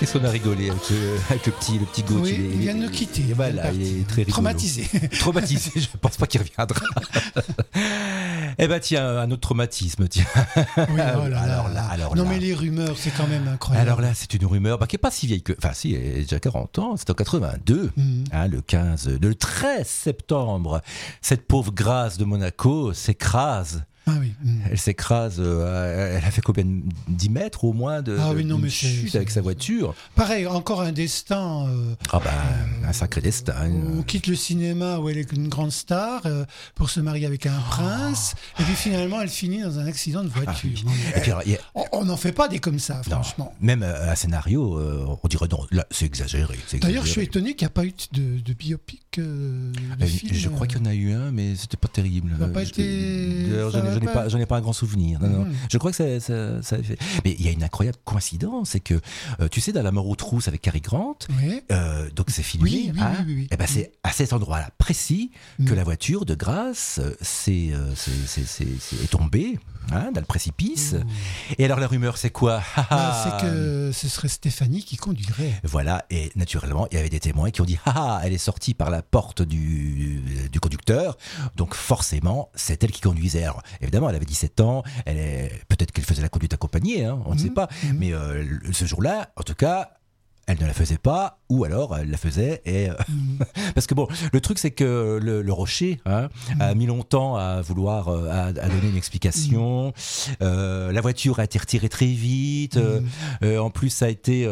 Qu'est-ce qu'on a rigolé avec le petit Gauthier. Oui, il vient de nous quitter. Voilà, il est très rigolo. Traumatisé. Traumatisé, je pense pas qu'il reviendra. Eh ben tiens, un autre traumatisme, tiens. Oui, alors là. Mais les rumeurs, c'est quand même incroyable. Alors là, c'est une rumeur qui n'est pas si vieille que... Enfin si, elle a déjà 40 ans, c'est en 82, le 13 septembre. Cette pauvre Grace de Monaco s'écrase. Ah oui. Elle s'écrase, elle a fait combien 10 mètres au moins de chute avec sa voiture. Pareil, encore un destin. Un sacré destin. On quitte le cinéma où elle est une grande star pour se marier avec un prince. Et puis finalement, elle finit dans un accident de voiture. Et puis, alors, on n'en fait pas des comme ça, franchement. Même un scénario, on dirait non, là, c'est exagéré. D'ailleurs, je suis étonné qu'il n'y a pas eu de biopic de film. Je crois qu'il y en a eu un, mais c'était pas terrible. Ça n'a pas été... J'en ai pas un grand souvenir. Non. Je crois que ça avait fait. Mais il y a une incroyable coïncidence, c'est que tu sais, dans La mort aux trousses avec Cary Grant, donc c'est filmé. Oui. Et ben c'est à cet endroit-là précis que la voiture de Grace est tombée. Dans le précipice. Et alors la rumeur c'est quoi? C'est que ce serait Stéphanie qui conduirait. Voilà, et naturellement il y avait des témoins qui ont dit elle est sortie par la porte du conducteur, donc forcément c'est elle qui conduisait. Alors évidemment elle avait 17 ans, peut-être qu'elle faisait la conduite accompagnée, on ne sait pas, mais ce jour-là en tout cas elle ne la faisait pas, ou alors elle la faisait. Parce que bon, le truc c'est que le rocher a mis longtemps à vouloir à donner une explication. La voiture a été retirée très vite. En plus, ça a été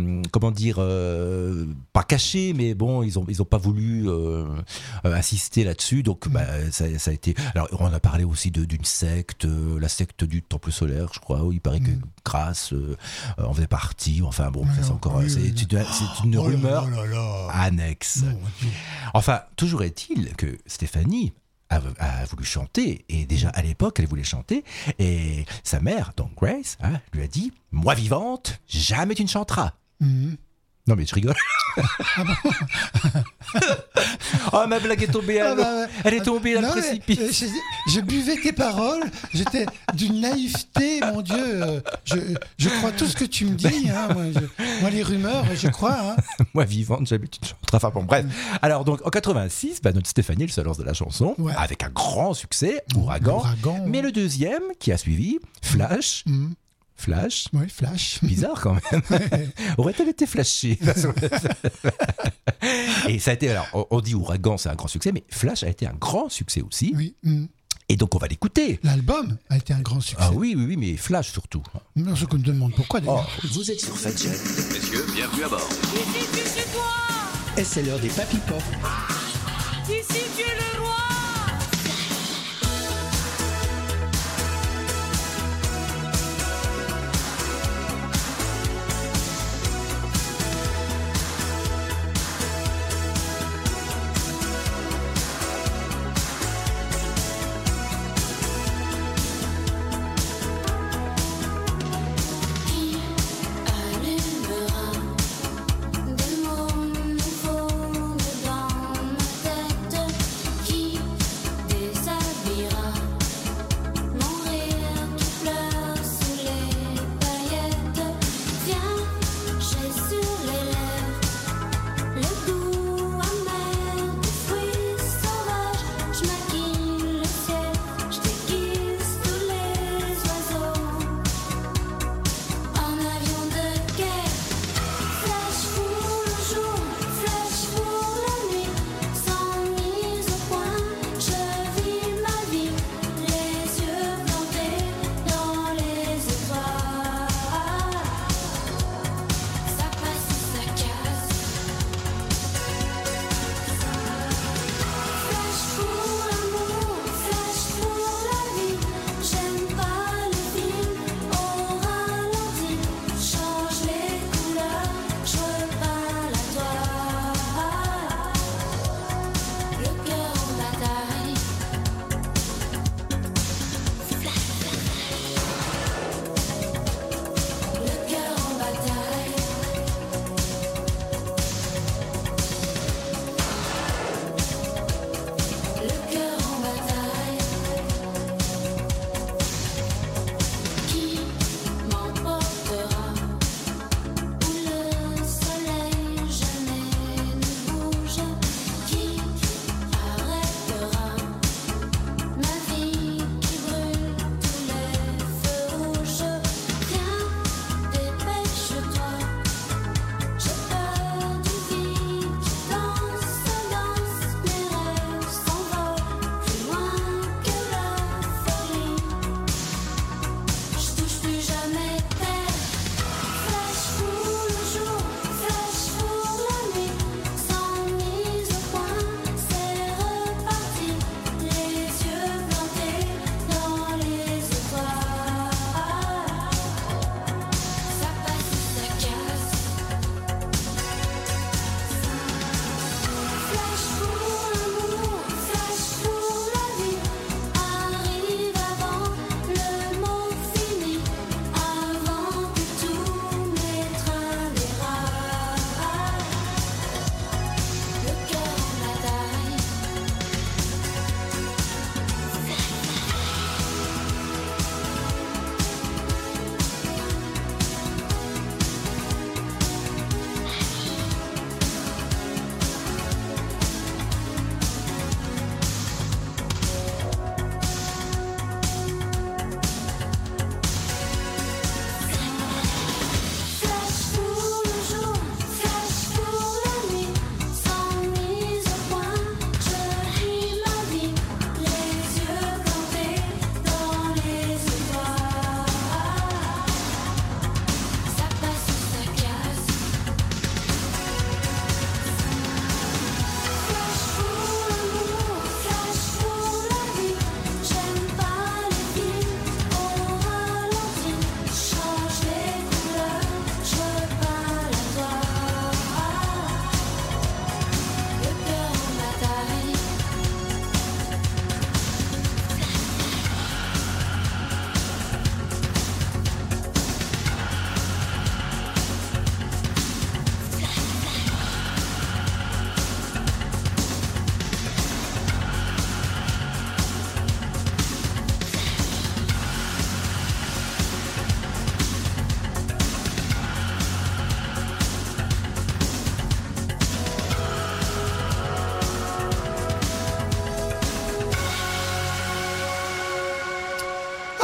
pas caché, mais bon, ils ont pas voulu insister là-dessus. Donc, ça a été. Alors, on a parlé aussi d'une secte, la secte du Temple solaire, je crois, où il paraît que Grace en faisait partie. Enfin bon, ça c'est encore. C'est une rumeur annexe. Enfin, toujours est-il que Stéphanie a voulu chanter, et déjà à l'époque elle voulait chanter, et sa mère, donc Grace, lui a dit « Moi vivante, jamais tu ne chanteras ». Non mais je rigole. Ma blague est tombée à l'eau. Elle est tombée dans le précipice. Je buvais tes paroles, j'étais d'une naïveté, mon Dieu. Je crois tout ce que tu me dis. Moi les rumeurs, je crois. Moi vivante, jamais tu ne chanteras. Enfin bon, bref. Alors donc en 86, notre Stéphanie elle se lance de la chanson avec un grand succès, Ouragan. Mais le deuxième qui a suivi, Flash. Flash. Oui, Flash. Bizarre quand même. Aurait-elle été flashée? Et ça a été, alors on dit Ouragan c'est un grand succès, mais Flash a été un grand succès aussi. Oui. Et donc on va l'écouter. L'album a été un grand succès. Ah oui, mais Flash surtout. Non, ce qu'on me demande pourquoi d'ailleurs. Vous êtes sur Fadjet. Messieurs, bienvenue à bord. Ici, tu es chez toi. Et c'est l'heure des Papy Pop. Ici, tu es le roi. Des mots nouveaux dans ma tête.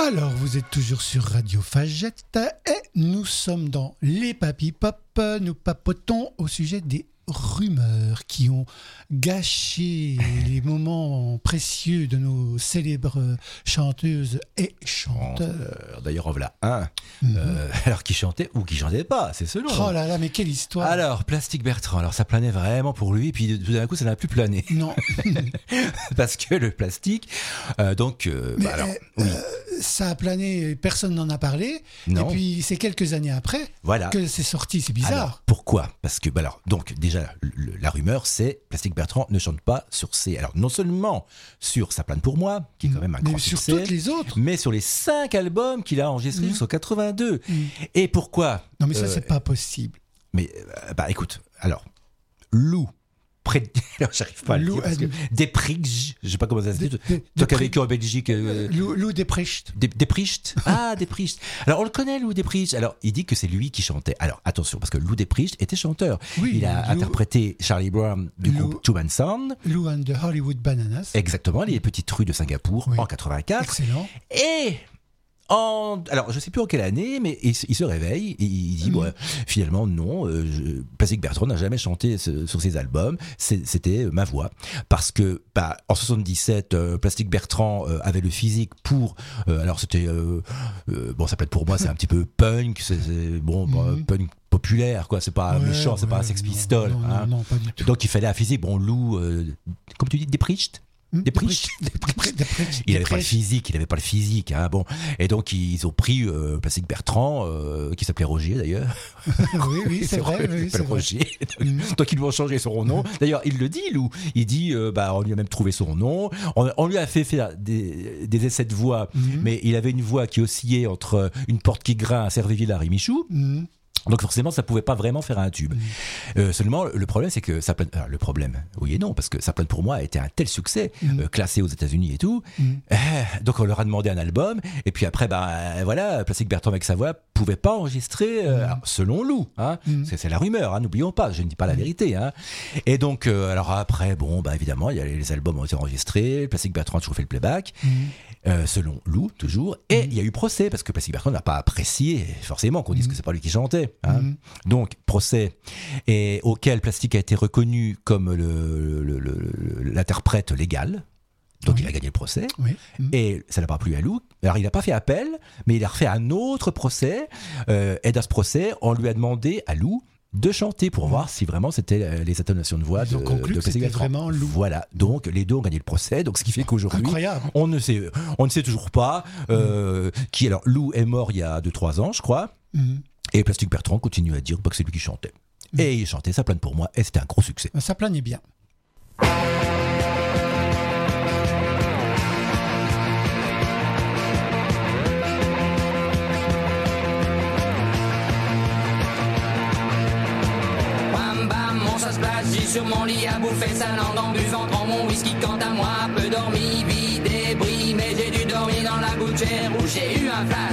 Alors, vous êtes toujours sur Radio Fagette et nous sommes dans les Papy Pop. Nous papotons au sujet des rumeurs qui ont gâché les moments précieux de nos célèbres chanteuses et chanteurs. D'ailleurs, en voilà un. Alors, qui chantait ou qui chantait pas, c'est selon. Oh là là, mais quelle histoire. Alors, Plastique Bertrand, alors ça planait vraiment pour lui, puis tout d'un coup, ça n'a plus plané. Non. Parce que le plastique, ça a plané, personne n'en a parlé. Non. Et puis, c'est quelques années après que c'est sorti, c'est bizarre. Alors, pourquoi ? Parce que, donc, déjà, la rumeur, c'est Plastique Bertrand ne chante pas sur ses... Alors, non seulement sur Ça plane pour moi, qui est quand même un grand succès, sur toutes les autres. Mais sur les 5 albums qu'il a enregistrés jusqu'en 82. Et pourquoi ? Non, mais ça, c'est pas possible. Mais, écoute, alors, Lou... Alors, j'arrive pas à le dire parce que Depricht, je sais pas comment ça se dit. Toi qui as vécu en Belgique. Lou Depricht. Depricht. Ah, Depricht. Alors, on le connaît, Lou Depricht. Alors, il dit que c'est lui qui chantait. Alors, attention, parce que Lou Depricht était chanteur. Oui, il a interprété Charlie Brown du groupe Two Man Sound. Lou and the Hollywood Bananas. Exactement, les petites rues de Singapour en 84. Excellent. Et... Alors, je sais plus en quelle année, mais il se réveille et il dit finalement non, Plastique Bertrand n'a jamais chanté sur ses albums, c'était ma voix. Parce que en 77, Plastique Bertrand avait le physique pour... alors c'était... ça peut être pour moi, c'est un petit peu punk, punk populaire, quoi. C'est pas méchant, c'est pas un Sex Pistols. Non, pas du tout. Donc il fallait un physique, Lou, comme tu dis, Depricht. Il avait pas le physique, hein, bon. Et donc ils ont pris Plastique Bertrand, qui s'appelait Roger d'ailleurs. oui, c'est vrai. C'est Roger. Donc ils lui ont changé son nom. D'ailleurs, il le dit, Lou. Il dit, on lui a même trouvé son nom. On lui a fait faire des essais de voix, mais il avait une voix qui oscillait entre une porte qui grince à Cervévillard et Michou. Donc forcément, ça pouvait pas vraiment faire un tube. Seulement, le problème, c'est que ça plane... le problème, oui et non, parce que Ça plane pour moi a été un tel succès, classé aux États-Unis et tout. Donc on leur a demandé un album, et puis après, Plastique Bertrand avec sa voix pouvait pas enregistrer, selon Lou. Hein, c'est la rumeur, hein, n'oublions pas, je ne dis pas la vérité. Hein. Et donc, alors après, évidemment, les albums ont été enregistrés, Plastique Bertrand a toujours fait le playback. Selon Lou, toujours. Et il y a eu procès, parce que Plastique Bertrand n'a pas apprécié, forcément, qu'on dise que c'est pas lui qui chantait. Hein. Donc, procès, et auquel Plastique a été reconnu comme l'interprète légal. Donc, il a gagné le procès. Et ça n'a pas plu à Lou. Alors, il n'a pas fait appel, mais il a refait un autre procès. Et dans ce procès, on lui a demandé à Lou de chanter pour voir si vraiment c'était les intonations de voix de Plastique Bertrand. Vraiment Lou. Voilà, donc les deux ont gagné le procès, donc ce qui fait qu'aujourd'hui on ne sait toujours pas qui. Alors Lou est mort il y a 2-3 ans, je crois, et Plastique Bertrand continue à dire que c'est lui qui chantait. Et il chantait Ça plane pour moi, et c'était un gros succès. Ça planait bien. J'ai sur mon lit à bouffer sa langue en buvant dans mon whisky. Quant à moi, peu dormi, vide et bris, mais j'ai dû dormir dans la gouttière où j'ai eu un flash.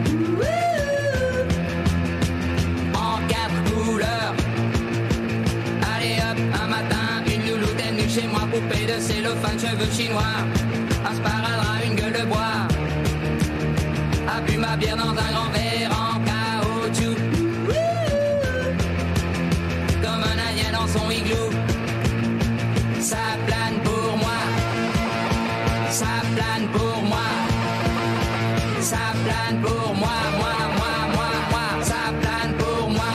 En 4 couleurs. Allez hop, un matin, une louloute est venue chez moi, poupée de cellophane, cheveux chinois, un sparadrap, une gueule de bois, a bu ma bière dans un grand verre en caoutchouc. Dans son igloo, ça plane pour moi, ça plane pour moi, ça plane pour moi, moi, ça plane pour moi,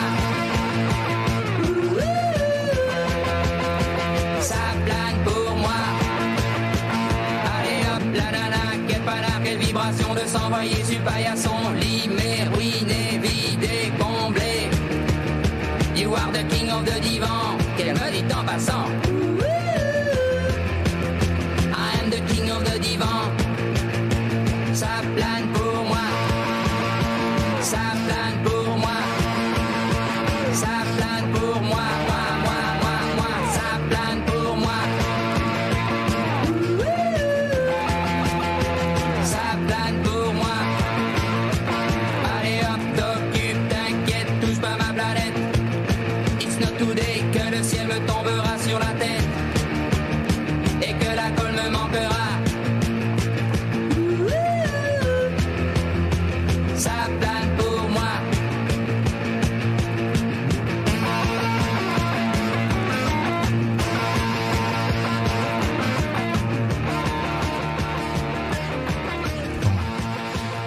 ça plane pour moi. Allez hop, la nana, quelle panard, quelle vibration de s'envoyer sur paillasson, limé, ruiné, vidé, comblé. You are the king of the divan, qu'elle me dit en passant. I am the king of the divan. Ça plane pour moi, ça plane pour moi, ça plane pour moi, moi, ça plane pour moi. Ça plane pour moi. Allez hop, t'occupe, t'inquiète, touche pas ma planète. Today, que le ciel me tombera sur la tête et que la colle me manquera.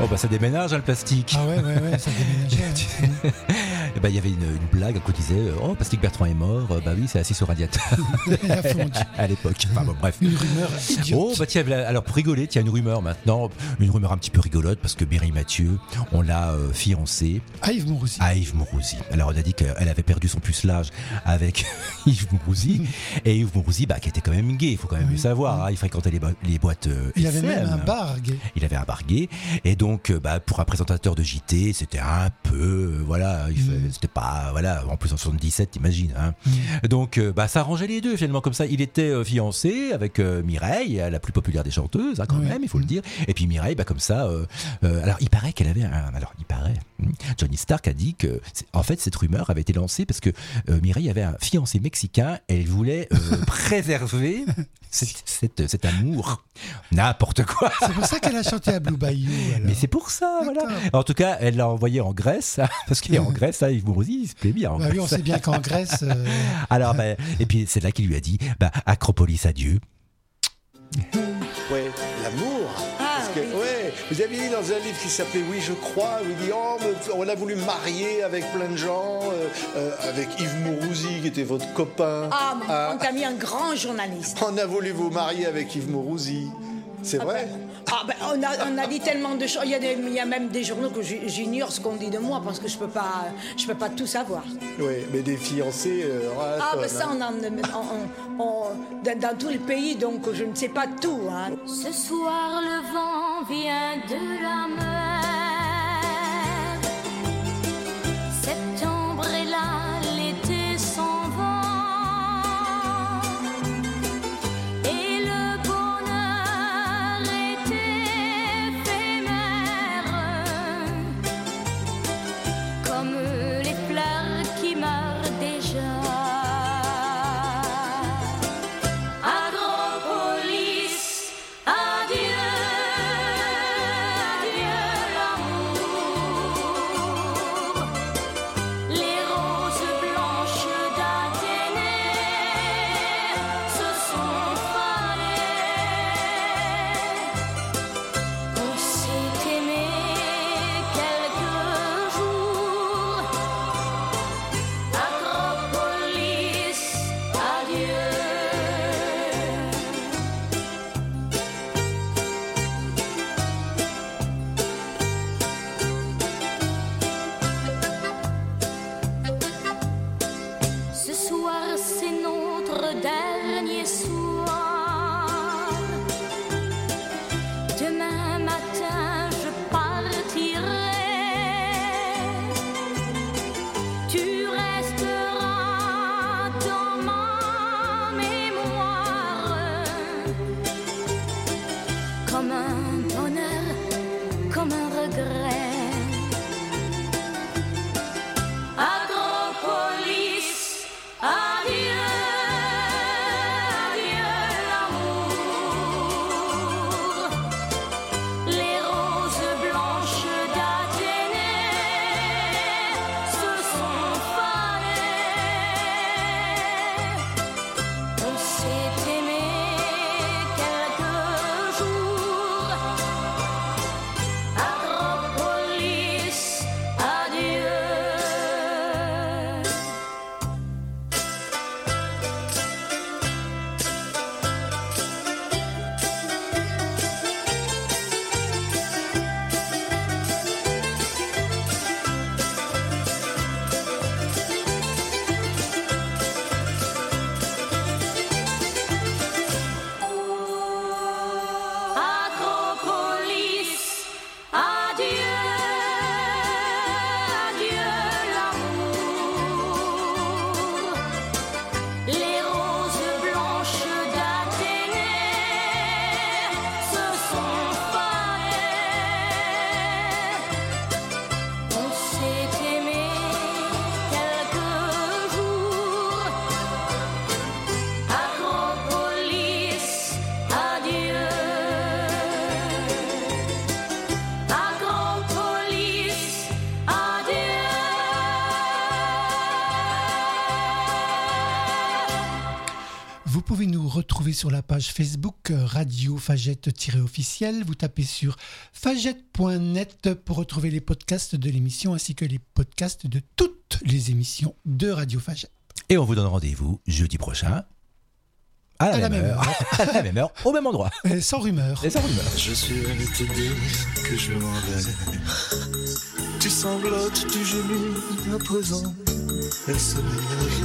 Oh bah ça déménage, hein, le plastique. Ah ouais, ça déménageait. Et bah il y avait une blague qu'on disait oh Plastique Bertrand est mort, bah oui c'est assis sur radiateur. Il a fondu. À l'époque. Enfin bon bref. Une rumeur idiote. Oh bah tiens, alors pour rigoler, il y a une rumeur maintenant, une rumeur un petit peu rigolote parce que Mireille Mathieu, on l'a fiancée à Yves Mourouzi. Alors on a dit qu'elle avait perdu son pucelage avec Yves Mourouzi et Yves Mourouzi bah qui était quand même gay, il faut quand même le savoir, hein, il fréquentait les boîtes il SM. avait même un bar gay. Il avait un bar gay et donc bah pour un présentateur de JT, c'était un peu voilà, c'était pas voilà, en plus en 77, t'imagines hein. Donc bah ça arrangeait les deux finalement comme ça, il était fiancé avec Mireille, la plus populaire des chanteuses hein, quand même, il faut le dire. Et puis Mireille bah comme ça alors il paraît qu'elle avait Johnny Stark a dit que en fait cette rumeur avait été lancée parce que Mireille avait un fiancé mexicain et elle voulait préserver cet amour, n'importe quoi. C'est pour ça qu'elle a chanté à Blue Bayou. Alors. Mais c'est pour ça, voilà. En tout cas, elle l'a envoyé en Grèce, parce qu'il est en Grèce, Yves Mourouzi, il se plaît bien. Oui, on sait bien qu'en Grèce. Alors, et puis c'est là qu'il lui a dit, Acropolis adieu. Ouais, l'amour. Parce que, ouais, vous aviez dit dans un livre qui s'appelait Oui, je crois, où il dit on a voulu marier avec plein de gens, avec Yves Mourouzi qui était votre copain. On t'a mis un grand journaliste. On a voulu vous marier avec Yves Mourouzi. C'est vrai? On a dit tellement de choses. Il y a même des journaux que j'ignore ce qu'on dit de moi parce que je peux pas tout savoir. Oui, mais des fiancés. Ça, dans tout le pays, donc je ne sais pas tout. Hein. Ce soir, le vent vient de la mer. Septembre est là, l'été s'en va. Acropolis, adieu, adieu. pouvez nous retrouver sur la page Facebook Radio Fagette-officiel. Vous tapez sur fagette.net pour retrouver les podcasts de l'émission ainsi que les podcasts de toutes les émissions de Radio Fagette. Et on vous donne rendez-vous jeudi prochain à la même heure. À la même heure, au même endroit. Et sans rumeur. Et sans rumeur. Je suis venu te dire que je m'en vais. Tu sanglotes, tu gémis, à présent, elle se ménage.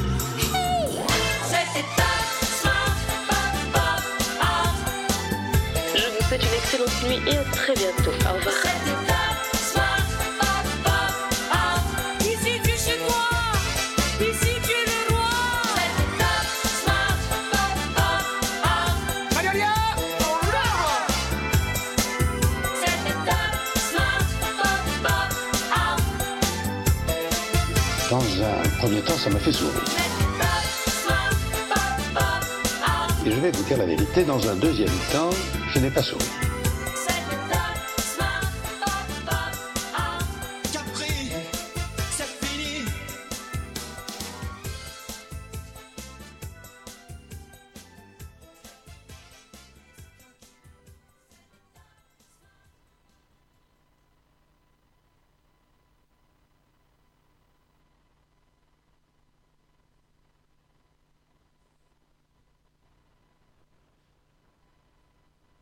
Je vous souhaite une excellente nuit et à très bientôt. Au revoir. Ici tu es chez moi, ici tu es le roi. Magnolia, Dans un premier temps, ça m'a fait sourire. Et je vais vous dire la vérité, dans un deuxième temps, je n'ai pas souri.